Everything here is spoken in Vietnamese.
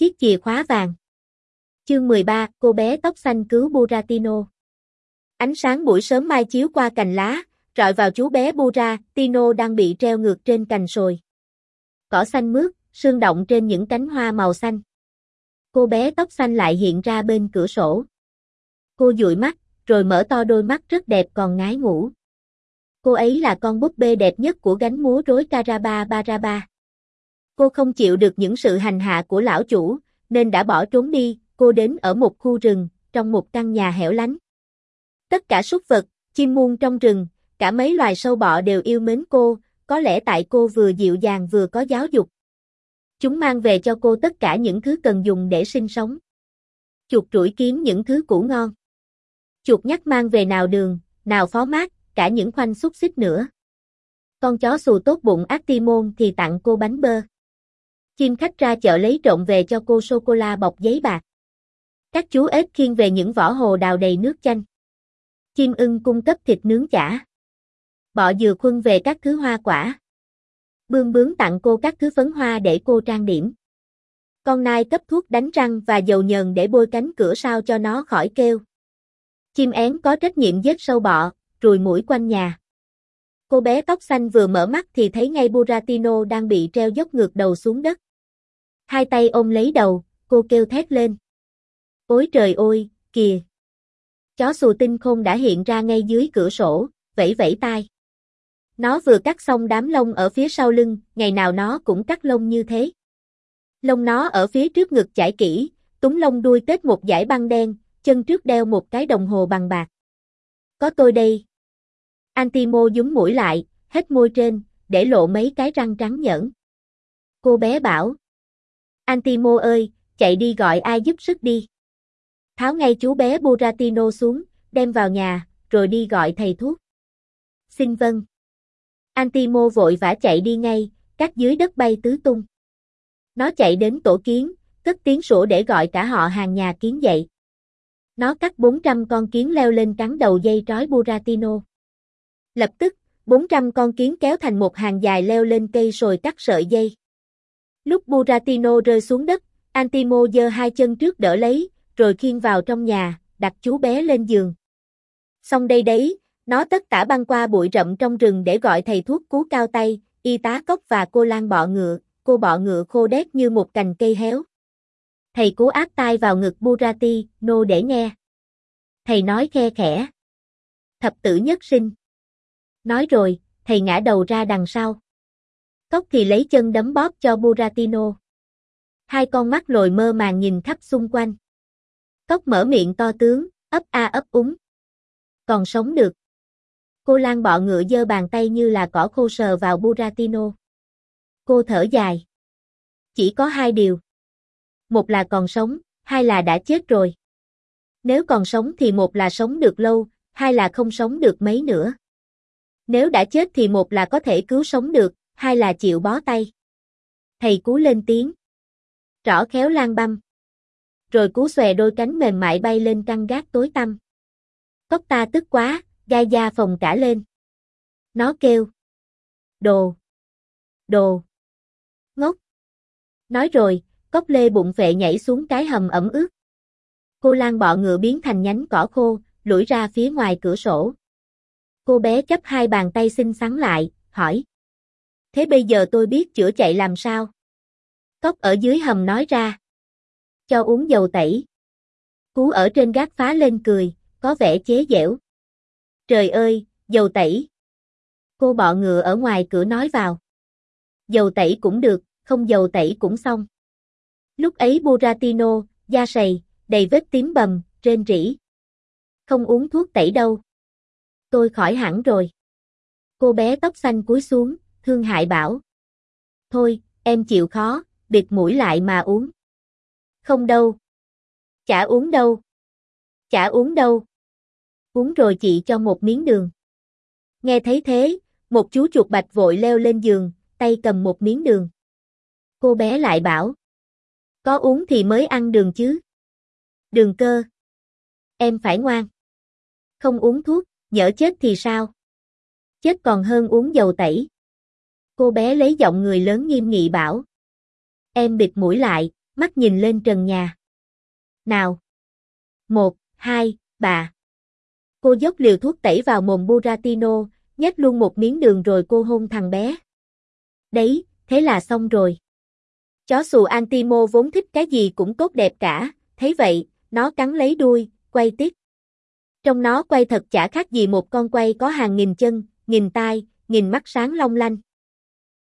Chiếc chìa khóa vàng. Chương 13, cô bé tóc xanh cứu Buratino. Ánh sáng buổi sớm mai chiếu qua cành lá, rọi vào chú bé Buratino đang bị treo ngược trên cành sồi. Cỏ xanh mướt, sương động trên những cánh hoa màu xanh. Cô bé tóc xanh lại hiện ra bên cửa sổ. Cô dụi mắt, rồi mở to đôi mắt rất đẹp còn ngái ngủ. Cô ấy là con búp bê đẹp nhất của gánh múa rối Carababa. Cô không chịu được những sự hành hạ của lão chủ, nên đã bỏ trốn đi. Cô đến ở một khu rừng, trong một căn nhà hẻo lánh. Tất cả súc vật, chim muông trong rừng, cả mấy loài sâu bọ đều yêu mến cô, có lẽ tại cô vừa dịu dàng vừa có giáo dục. Chúng mang về cho cô tất cả những thứ cần dùng để sinh sống. Chuột trũi kiếm những thứ củ ngon. Chuột nhắt mang về nào đường, nào phó mát, cả những khoanh xúc xích nữa. Con chó xù tốt bụng Actimon thì tặng cô bánh bơ. Chim khách ra chợ lấy trộm về cho cô sô-cô-la bọc giấy bạc. Các chú ếch khiêng về những vỏ hồ đào đầy nước chanh. Chim ưng cung cấp thịt nướng chả. Bọ dừa khuân về các thứ hoa quả. Bươm bướm tặng cô các thứ phấn hoa để cô trang điểm. Con nai cấp thuốc đánh răng và dầu nhờn để bôi cánh cửa sao cho nó khỏi kêu. Chim én có trách nhiệm giết sâu bọ, ruồi muỗi quanh nhà. Cô bé tóc xanh vừa mở mắt thì thấy ngay Buratino đang bị treo dốc ngược đầu xuống đất. Hai tay ôm lấy đầu, cô kêu thét lên. Ôi trời ơi, kìa! Chó xù tinh khôn đã hiện ra ngay dưới cửa sổ, vẫy vẫy tai. Nó vừa cắt xong đám lông ở phía sau lưng, ngày nào nó cũng cắt lông như thế. Lông nó ở phía trước ngực chải kỹ, túm lông đuôi tết một dải băng đen, chân trước đeo một cái đồng hồ bằng bạc. Có tôi đây. Antimo nhúng mũi lại, hết môi trên, để lộ mấy cái răng trắng nhởn. Cô bé bảo. Antimo ơi, chạy đi gọi ai giúp sức đi. Tháo ngay chú bé Buratino xuống, đem vào nhà, rồi đi gọi thầy thuốc. Xin vâng. Antimo vội vã chạy đi ngay, cát dưới đất bay tứ tung. Nó chạy đến tổ kiến, cất tiếng sủa để gọi cả họ hàng nhà kiến dậy. Nó cắt 400 con kiến leo lên cắn đầu dây trói Buratino. Lập tức, 400 con kiến kéo thành một hàng dài leo lên cây sồi cắt sợi dây. Lúc Buratino rơi xuống đất, Antimo giơ hai chân trước đỡ lấy, rồi khiêng vào trong nhà, đặt chú bé lên giường. Xong đây đấy, nó tất tả băng qua bụi rậm trong rừng để gọi thầy thuốc cú cao tay, y tá cốc và cô lang bọ ngựa, cô bọ ngựa khô đét như một cành cây héo. Thầy cú áp tai vào ngực Buratino để nghe. Thầy nói khe khẽ. Thập tử nhất sinh. Nói rồi, thầy ngã đầu ra đằng sau. Cốc thì lấy chân đấm bóp cho Buratino. Hai con mắt lồi mơ màng nhìn khắp xung quanh. Cốc mở miệng to tướng, ấp a ấp úng. Còn sống được. Cô lang bọ ngựa giơ bàn tay như là cỏ khô sờ vào Buratino. Cô thở dài. Chỉ có hai điều. Một là còn sống, hai là đã chết rồi. Nếu còn sống thì một là sống được lâu, hai là không sống được mấy nữa. Nếu đã chết thì một là có thể cứu sống được, hai là chịu bó tay. Thầy cú lên tiếng. Rõ khéo lang băm. Rồi cú xòe đôi cánh mềm mại bay lên căn gác tối tăm. Cốc ta tức quá, gai da phồng cả lên. Nó kêu. Đồ. Đồ. Ngốc. Nói rồi, cốc lê bụng phệ nhảy xuống cái hầm ẩm ướt. Cô lang bọ ngựa biến thành nhánh cỏ khô, lủi ra phía ngoài cửa sổ. Cô bé chắp hai bàn tay xinh xắn lại, hỏi. Thế bây giờ tôi biết chữa chạy làm sao? Cốc ở dưới hầm nói ra. Cho uống dầu tẩy. Cú ở trên gác phá lên cười, có vẻ chế giễu. Trời ơi, dầu tẩy. Cô bọ ngựa ở ngoài cửa nói vào. Dầu tẩy cũng được, không dầu tẩy cũng xong. Lúc ấy Buratino, da sầy, đầy vết tím bầm, rên rỉ. Không uống thuốc tẩy đâu. Tôi khỏi hẳn rồi. Cô bé tóc xanh cúi xuống, thương hại bảo. Thôi, em chịu khó, bịt mũi lại mà uống. Không đâu. Chả uống đâu. Chả uống đâu. Uống rồi chị cho một miếng đường. Nghe thấy thế, một chú chuột bạch vội leo lên giường, tay cầm một miếng đường. Cô bé lại bảo. Có uống thì mới ăn đường chứ. Đường cơ. Em phải ngoan. Không uống thuốc, nhỡ chết thì sao? Chết còn hơn uống dầu tẩy. Cô bé lấy giọng người lớn nghiêm nghị bảo. Em bịt mũi lại, mắt nhìn lên trần nhà. Nào! 1, 2, bà! Cô dốc liều thuốc tẩy vào mồm Buratino, nhét luôn một miếng đường rồi cô hôn thằng bé. Đấy, thế là xong rồi. Chó xù Antimo vốn thích cái gì cũng tốt đẹp cả, thấy vậy, nó cắn lấy đuôi, quay tiếp. Trong nó quay thật chả khác gì một con quay có hàng nghìn chân, nghìn tai, nghìn mắt sáng long lanh.